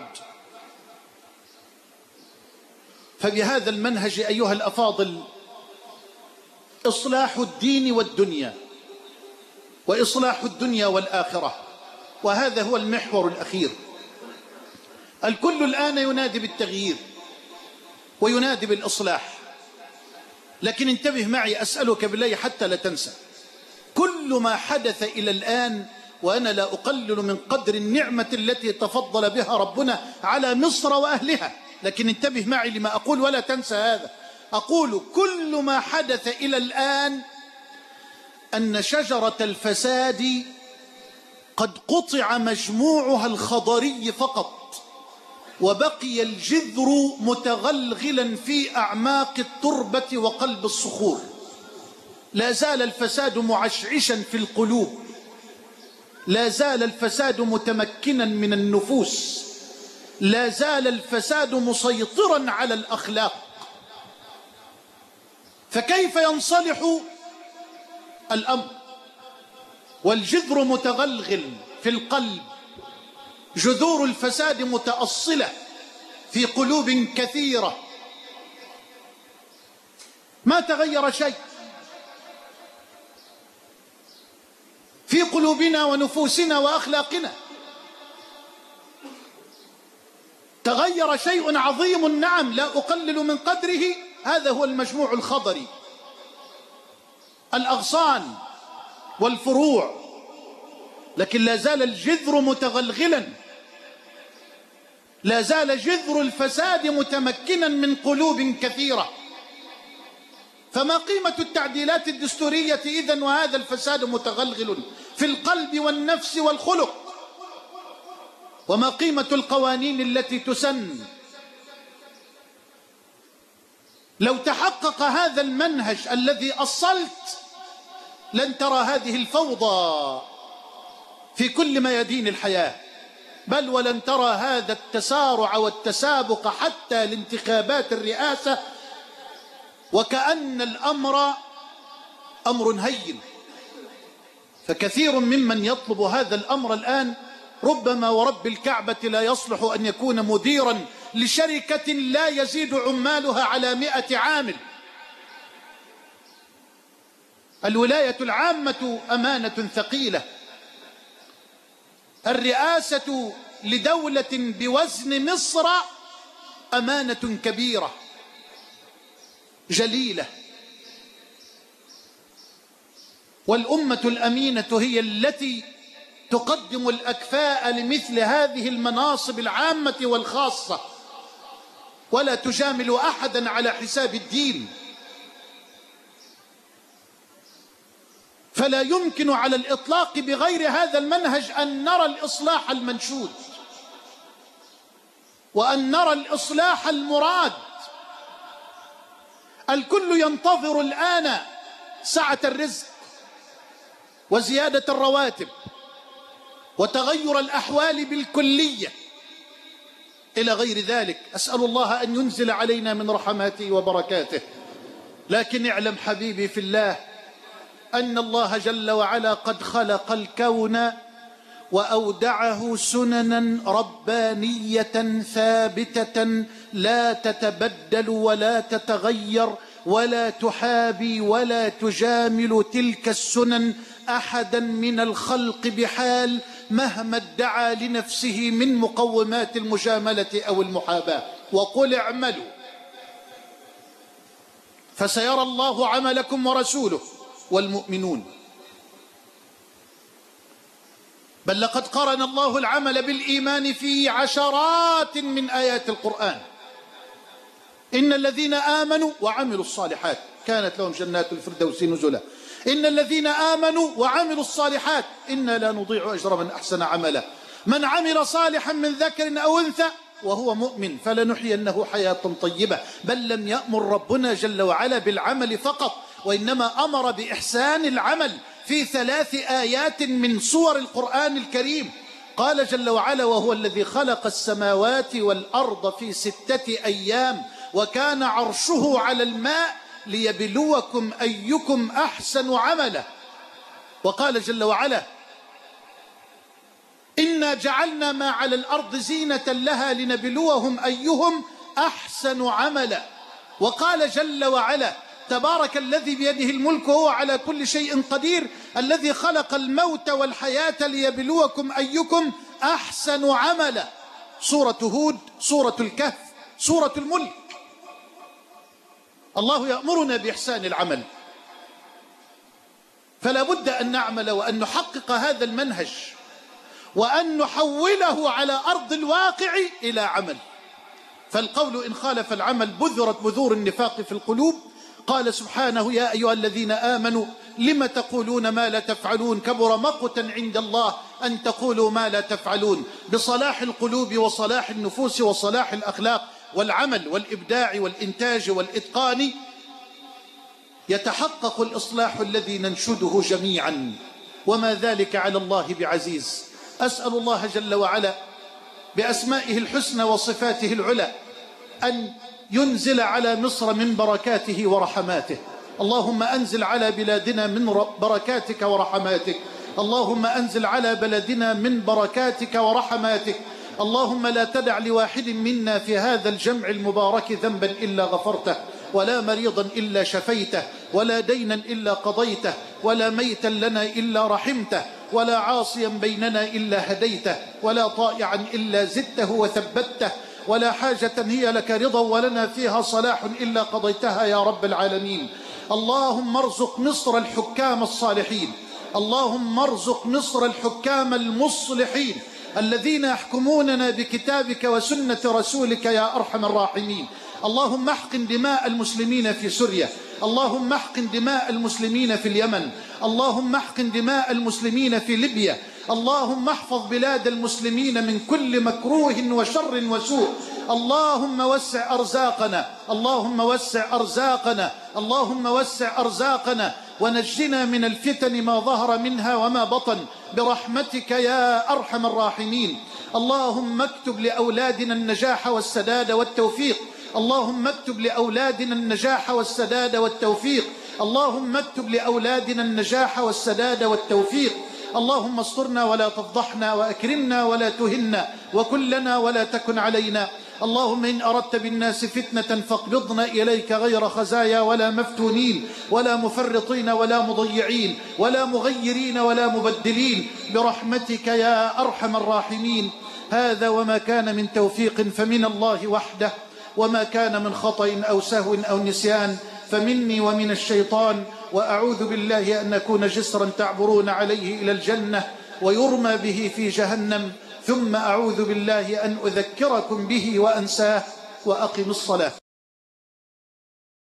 S1: فبهذا المنهج أيها الأفاضل إصلاح الدين والدنيا، وإصلاح الدنيا والآخرة، وهذا هو المحور الأخير. الكل الآن ينادي بالتغيير وينادي بالإصلاح، لكن انتبه معي، أسألك بالله حتى لا تنسى، كل ما حدث إلى الآن، وأنا لا أقلل من قدر النعمة التي تفضل بها ربنا على مصر وأهلها، لكن انتبه معي لما أقول ولا تنسى هذا. أقول كل ما حدث إلى الآن أن شجرة الفساد قد قطع مجموعها الخضري فقط، وبقي الجذر متغلغلا في أعماق التربة وقلب الصخور. لا زال الفساد معشعشا في القلوب، لا زال الفساد متمكنا من النفوس، لا زال الفساد مسيطرا على الأخلاق. فكيف ينصلح الأمر والجذر متغلغل في القلب، جذور الفساد متأصلة في قلوب كثيرة، ما تغير شيء في قلوبنا ونفوسنا وأخلاقنا؟ تغير شيء عظيم، نعم، لا أقلل من قدره، هذا هو المجموع الخضري، الأغصان والفروع، لكن لا زال الجذر متغلغلا، لا زال جذر الفساد متمكنا من قلوب كثيرة. فما قيمة التعديلات الدستورية إذن وهذا الفساد متغلغل في القلب والنفس والخلق؟ وما قيمة القوانين التي تسن؟ لو تحقق هذا المنهج الذي أصلت لن ترى هذه الفوضى في كل ميادين الحياة، بل ولن ترى هذا التسارع والتسابق حتى لانتخابات الرئاسة، وكأن الأمر أمر هين. فكثير ممن يطلب هذا الأمر الآن ربما ورب الكعبة لا يصلح أن يكون مديرا لشركة لا يزيد عمالها على 100 عامل. الولاية العامة أمانة ثقيلة، الرئاسة لدولة بوزن مصر أمانة كبيرة جليلة، والأمة الأمينة هي التي تقدم الأكفاء لمثل هذه المناصب العامة والخاصة، ولا تجامل أحدا على حساب الدين. فلا يمكن على الإطلاق بغير هذا المنهج أن نرى الإصلاح المنشود وأن نرى الإصلاح المراد. الكل ينتظر الآن سعة الرزق وزيادة الرواتب وتغير الأحوال بالكلية إلى غير ذلك. أسأل الله أن ينزل علينا من رحماته وبركاته. لكن اعلم حبيبي في الله أن الله جل وعلا قد خلق الكون وأودعه سننا ربانية ثابتة لا تتبدل ولا تتغير ولا تحابي ولا تجامل تلك السنن أحدا من الخلق بحال، مهما ادعى لنفسه من مقومات المجاملة أو المحاباة. وقل اعملوا فسيرى الله عملكم ورسوله والمؤمنون. بل لقد قرن الله العمل بالإيمان في عشرات من آيات القرآن. إن الذين آمنوا وعملوا الصالحات كانت لهم جنات الفردوس نزلا. إن الذين آمنوا وعملوا الصالحات إنا لا نضيع أجر من أحسن عملا. من عمل صالحا من ذكر أو أنثى وهو مؤمن فلنحيينه حياة طيبة. بل لم يأمر ربنا جل وعلا بالعمل فقط، وإنما أمر بإحسان العمل في 3 آيات من سور القرآن الكريم. قال جل وعلا: وهو الذي خلق السماوات والأرض في 6 أيام وكان عرشه على الماء ليبلوكم أيكم أحسن عملا. وقال جل وعلا: إنا جعلنا ما على الأرض زينة لها لنبلوهم أيهم أحسن عملا. وقال جل وعلا: تبارك الذي بيده الملك وهو على كل شيء قدير الذي خلق الموت والحياة ليبلوكم أيكم أحسن عملا. سورة هود، سورة الكهف، سورة الملك. الله يأمرنا بإحسان العمل، فلا بد أن نعمل وأن نحقق هذا المنهج وأن نحوله على أرض الواقع إلى عمل. فالقول إن خالف العمل بذرت بذور النفاق في القلوب. قال سبحانه: يا أيها الذين آمنوا لم تقولون ما لا تفعلون كبر مقتا عند الله أن تقولوا ما لا تفعلون. بصلاح القلوب وصلاح النفوس وصلاح الأخلاق والعمل والإبداع والإنتاج والإتقان يتحقق الإصلاح الذي ننشده جميعا، وما ذلك على الله بعزيز. أسأل الله جل وعلا بأسمائه الحسنى وصفاته العلى أن ينزل على مصر من بركاته ورحماته. اللهم أنزل على بلادنا من بركاتك ورحماتك. اللهم أنزل على بلدنا من بركاتك ورحماتك. اللهم لا تدع لواحد منا في هذا الجمع المبارك ذنبا إلا غفرته، ولا مريضا إلا شفيته، ولا دينا إلا قضيته، ولا ميتا لنا إلا رحمته، ولا عاصيا بيننا إلا هديته، ولا طائعا إلا زدته وثبته، ولا حاجة هي لك رضا ولنا فيها صلاح إلا قضيتها يا رب العالمين. اللهم ارزق مصر الحكام الصالحين. اللهم ارزق مصر الحكام المصلحين الذين يحكموننا بكتابك وسنة رسولك يا أرحم الراحمين. اللهم احقن دماء المسلمين في سوريا. اللهم احقن دماء المسلمين في اليمن. اللهم احقن دماء المسلمين في ليبيا. اللهم احفظ بلاد المسلمين من كل مكروه وشر وسوء. اللهم وسع أرزاقنا. اللهم وسع أرزاقنا. اللهم وسع أرزاقنا ونجنا من الفتن ما ظهر منها وما بطن برحمتك يا أرحم الراحمين. اللهم اكتب لأولادنا النجاح والسداد والتوفيق. اللهم اكتب لأولادنا النجاح والسداد والتوفيق. اللهم اكتب لأولادنا النجاح والسداد والتوفيق. اللهم استرنا ولا تفضحنا، وأكرمنا ولا تهنا، وكلنا ولا تكن علينا. اللهم إن أردت بالناس فتنة فاقبضنا إليك غير خزايا ولا مفتونين ولا مفرطين ولا مضيعين ولا مغيرين ولا مبدلين برحمتك يا أرحم الراحمين. هذا وما كان من توفيق فمن الله وحده، وما كان من خطأ أو سهو أو نسيان فمني ومن الشيطان. وأعوذ بالله أن نكون جسرا تعبرون عليه إلى الجنة ويرمى به في جهنم، ثم أعوذ بالله أن أذكركم به وأنساه. وأقم الصلاة.